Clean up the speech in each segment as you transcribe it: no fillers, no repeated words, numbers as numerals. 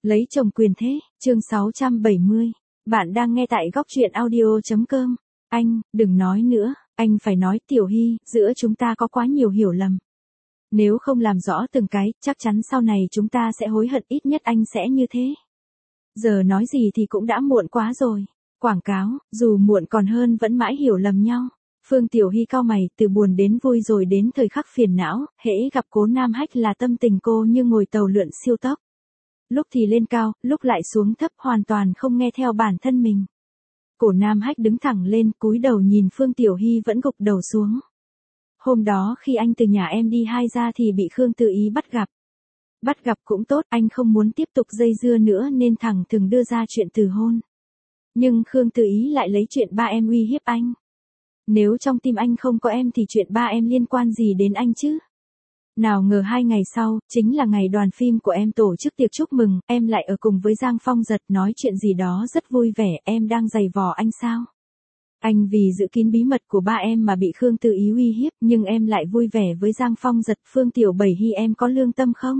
Lấy chồng quyền thế, chương 670. Bạn đang nghe tại góc truyện audio.com. Anh, đừng nói nữa, anh phải nói Tiểu Hy, giữa chúng ta có quá nhiều hiểu lầm. Nếu không làm rõ từng cái, chắc chắn sau này chúng ta sẽ hối hận, ít nhất anh sẽ như thế. Giờ nói gì thì cũng đã muộn quá rồi. Quảng cáo, dù muộn còn hơn vẫn mãi hiểu lầm nhau. Phương Tiểu Hy cau mày, từ buồn đến vui rồi đến thời khắc phiền não, hễ gặp Cố Nam Hách là tâm tình cô như ngồi tàu lượn siêu tốc. Lúc thì lên cao, lúc lại xuống thấp, hoàn toàn không nghe theo bản thân mình. Cổ Nam Hách đứng thẳng lên, cúi đầu nhìn Phương Tiểu Hy vẫn gục đầu xuống. Hôm đó khi anh từ nhà em đi 2 ra thì bị Khương Tự Ý bắt gặp. Bắt gặp cũng tốt, anh không muốn tiếp tục dây dưa nữa nên thẳng thừng đưa ra chuyện từ hôn. Nhưng Khương Tự Ý lại lấy chuyện ba em uy hiếp anh. Nếu trong tim anh không có em thì chuyện ba em liên quan gì đến anh chứ? Nào ngờ 2 ngày sau, chính là ngày đoàn phim của em tổ chức tiệc chúc mừng, em lại ở cùng với Giang Phong Giật nói chuyện gì đó rất vui vẻ, em đang giày vò anh sao? Anh vì giữ kín bí mật của ba em mà bị Khương Tự Ý uy hiếp, nhưng em lại vui vẻ với Giang Phong Giật. Phương Tiểu Bảy Hy, em có lương tâm không?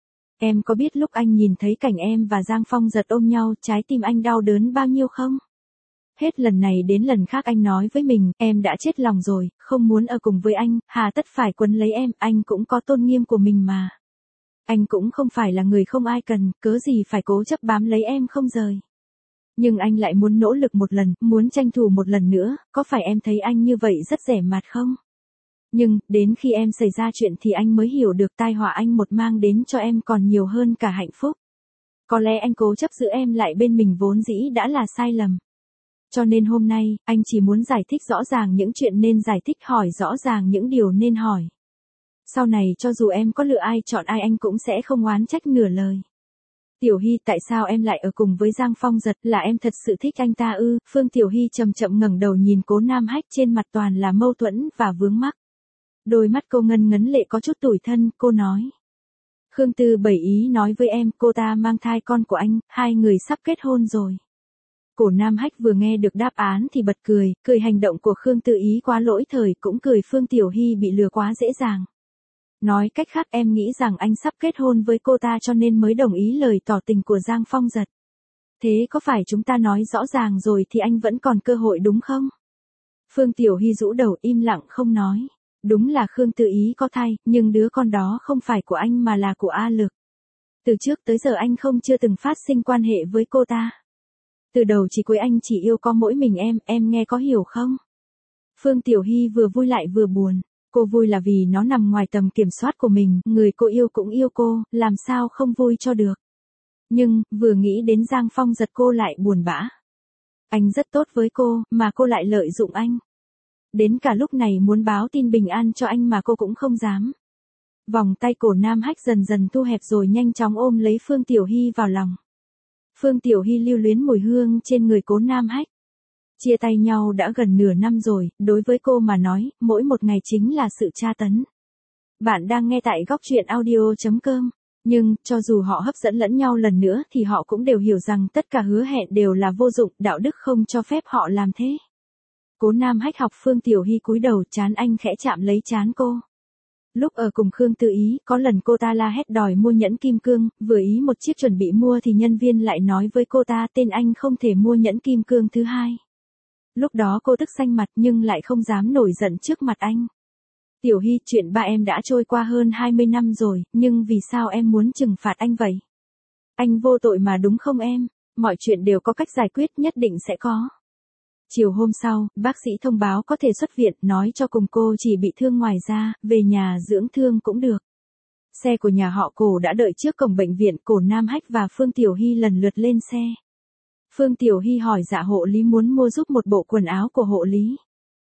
Em có biết lúc anh nhìn thấy cảnh em và Giang Phong Giật ôm nhau, trái tim anh đau đớn bao nhiêu không? Hết lần này đến lần khác anh nói với mình, em đã chết lòng rồi, không muốn ở cùng với anh, hà tất phải quấn lấy em, anh cũng có tôn nghiêm của mình mà. Anh cũng không phải là người không ai cần, cớ gì phải cố chấp bám lấy em không rời. Nhưng anh lại muốn nỗ lực một lần, muốn tranh thủ một lần nữa, có phải em thấy anh như vậy rất rẻ mạt không? Nhưng, đến khi em xảy ra chuyện thì anh mới hiểu được tai họa anh một mang đến cho em còn nhiều hơn cả hạnh phúc. Có lẽ anh cố chấp giữ em lại bên mình vốn dĩ đã là sai lầm. Cho nên hôm nay, anh chỉ muốn giải thích rõ ràng những chuyện nên giải thích, hỏi rõ ràng những điều nên hỏi. Sau này cho dù em có lựa ai chọn ai anh cũng sẽ không oán trách nửa lời. Tiểu Hy, tại sao em lại ở cùng với Giang Phong Giật, là em thật sự thích anh ta ư? Phương Tiểu Hy chậm chậm ngẩng đầu nhìn Cố Nam Hách, trên mặt toàn là mâu thuẫn và vướng mắc. Đôi mắt cô ngân ngấn lệ có chút tủi thân, cô nói. Khương Tư Bảy Ý nói với em, cô ta mang thai con của anh, 2 người sắp kết hôn rồi. Cổ Nam Hách vừa nghe được đáp án thì bật cười, cười hành động của Khương Tự Ý quá lỗi thời, cũng cười Phương Tiểu Hy bị lừa quá dễ dàng. Nói cách khác, em nghĩ rằng anh sắp kết hôn với cô ta cho nên mới đồng ý lời tỏ tình của Giang Phong Giật. Thế có phải chúng ta nói rõ ràng rồi thì anh vẫn còn cơ hội đúng không? Phương Tiểu Hy rũ đầu im lặng không nói. Đúng là Khương Tự Ý có thai, nhưng đứa con đó không phải của anh mà là của A Lực. Từ trước tới giờ anh không chưa từng phát sinh quan hệ với cô ta. Từ đầu chỉ cuối anh chỉ yêu có mỗi mình em nghe có hiểu không? Phương Tiểu Hy vừa vui lại vừa buồn. Cô vui là vì nó nằm ngoài tầm kiểm soát của mình, người cô yêu cũng yêu cô, làm sao không vui cho được. Nhưng, vừa nghĩ đến Giang Phong Giật cô lại buồn bã. Anh rất tốt với cô, mà cô lại lợi dụng anh. Đến cả lúc này muốn báo tin bình an cho anh mà cô cũng không dám. Vòng tay Cổ Nam Hách dần dần thu hẹp rồi nhanh chóng ôm lấy Phương Tiểu Hy vào lòng. Phương Tiểu Hy lưu luyến mùi hương trên người Cố Nam Hách. Chia tay nhau đã gần nửa năm rồi, đối với cô mà nói, mỗi một ngày chính là sự tra tấn. Bạn đang nghe tại góc truyện audio.com. Nhưng, cho dù họ hấp dẫn lẫn nhau lần nữa thì họ cũng đều hiểu rằng tất cả hứa hẹn đều là vô dụng, đạo đức không cho phép họ làm thế. Cố Nam Hách học Phương Tiểu Hy cúi đầu, trán anh khẽ chạm lấy trán cô. Lúc ở cùng Khương Tự Ý, có lần cô ta la hét đòi mua nhẫn kim cương, vừa ý một chiếc chuẩn bị mua thì nhân viên lại nói với cô ta tên anh không thể mua nhẫn kim cương thứ hai. Lúc đó cô tức xanh mặt nhưng lại không dám nổi giận trước mặt anh. Tiểu Hy, chuyện ba em đã trôi qua hơn 20 năm rồi, nhưng vì sao em muốn trừng phạt anh vậy? Anh vô tội mà đúng không em? Mọi chuyện đều có cách giải quyết, nhất định sẽ có. Chiều hôm sau, bác sĩ thông báo có thể xuất viện, nói cho cùng cô chỉ bị thương ngoài da, về nhà dưỡng thương cũng được. Xe của nhà họ Cổ đã đợi trước cổng bệnh viện, Cổ Nam Hách và Phương Tiểu Hy lần lượt lên xe. Phương Tiểu Hy hỏi dạ hộ lý muốn mua giúp một bộ quần áo của hộ lý.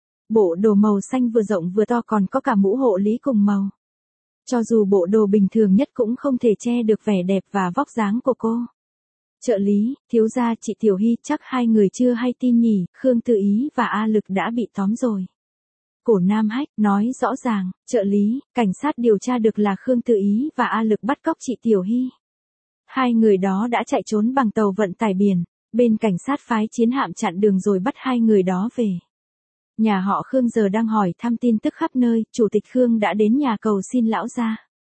Bộ đồ màu xanh vừa rộng vừa to, còn có cả mũ hộ lý cùng màu. Cho dù bộ đồ bình thường nhất cũng không thể che được vẻ đẹp và vóc dáng của cô. Trợ lý, thiếu gia, chị Tiểu Hy, chắc 2 người chưa hay tin nhỉ, Khương Tự Ý và A Lực đã bị tóm rồi. Cổ Nam Hách nói rõ ràng, trợ lý, cảnh sát điều tra được là Khương Tự Ý và A Lực bắt cóc chị Tiểu Hy. 2 người đó đã chạy trốn bằng tàu vận tải biển, bên cảnh sát phái chiến hạm chặn đường rồi bắt 2 người đó về. Nhà họ Khương giờ đang hỏi thăm tin tức khắp nơi, chủ tịch Khương đã đến nhà cầu xin lão gia.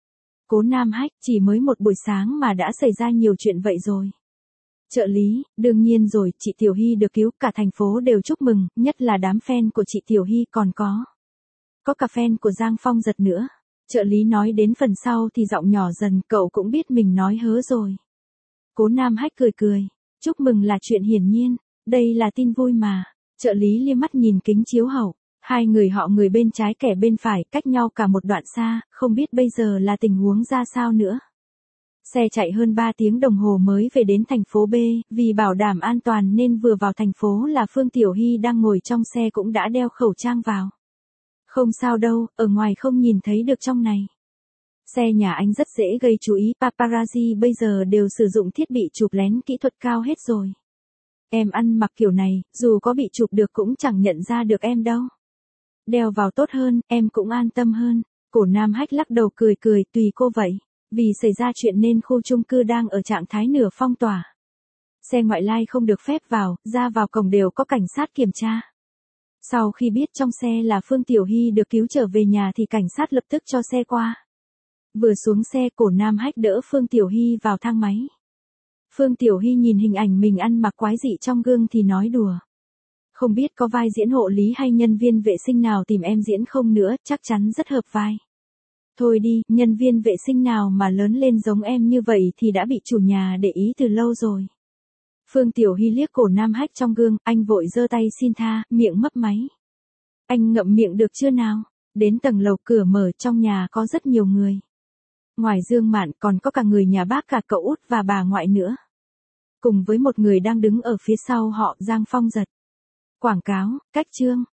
Cố Nam Hách, chỉ mới một buổi sáng mà đã xảy ra nhiều chuyện vậy rồi. Trợ lý, đương nhiên rồi, chị Tiểu Hy được cứu, cả thành phố đều chúc mừng, nhất là đám fan của chị Tiểu Hy còn có cả fan của Giang Phong Giật nữa. Trợ lý nói đến phần sau thì giọng nhỏ dần, cậu cũng biết mình nói hớ rồi. Cố Nam Hách cười cười, chúc mừng là chuyện hiển nhiên, đây là tin vui mà. Trợ lý liếc mắt nhìn kính chiếu hậu, hai người họ người bên trái kẻ bên phải cách nhau cả một đoạn xa, không biết bây giờ là tình huống ra sao nữa. Xe chạy hơn 3 tiếng đồng hồ mới về đến thành phố B, vì bảo đảm an toàn nên vừa vào thành phố là Phương Tiểu Hy đang ngồi trong xe cũng đã đeo khẩu trang vào. Không sao đâu, ở ngoài không nhìn thấy được trong này. Xe nhà anh rất dễ gây chú ý, paparazzi bây giờ đều sử dụng thiết bị chụp lén kỹ thuật cao hết rồi. Em ăn mặc kiểu này, dù có bị chụp được cũng chẳng nhận ra được em đâu. Đeo vào tốt hơn, em cũng an tâm hơn. Cổ Nam Hách lắc đầu cười cười, tùy cô vậy. Vì xảy ra chuyện nên khu chung cư đang ở trạng thái nửa phong tỏa. Xe ngoại lai không được phép vào, ra vào cổng đều có cảnh sát kiểm tra. Sau khi biết trong xe là Phương Tiểu Hy được cứu trở về nhà thì cảnh sát lập tức cho xe qua. Vừa xuống xe, Cổ Nam Hách đỡ Phương Tiểu Hy vào thang máy. Phương Tiểu Hy nhìn hình ảnh mình ăn mặc quái dị trong gương thì nói đùa. Không biết có vai diễn hộ lý hay nhân viên vệ sinh nào tìm em diễn không nữa, chắc chắn rất hợp vai. Thôi đi, nhân viên vệ sinh nào mà lớn lên giống em như vậy thì đã bị chủ nhà để ý từ lâu rồi. Phương Tiểu Hy liếc Cổ Nam Hách trong gương, anh vội giơ tay xin tha, miệng mấp máy. Anh ngậm miệng được chưa nào? Đến tầng lầu, cửa mở, trong nhà có rất nhiều người. Ngoài Dương Mạn còn có cả người nhà bác, cả cậu út và bà ngoại nữa. Cùng với một người đang đứng ở phía sau họ, Giang Phong Giật. Quảng cáo, cách chương.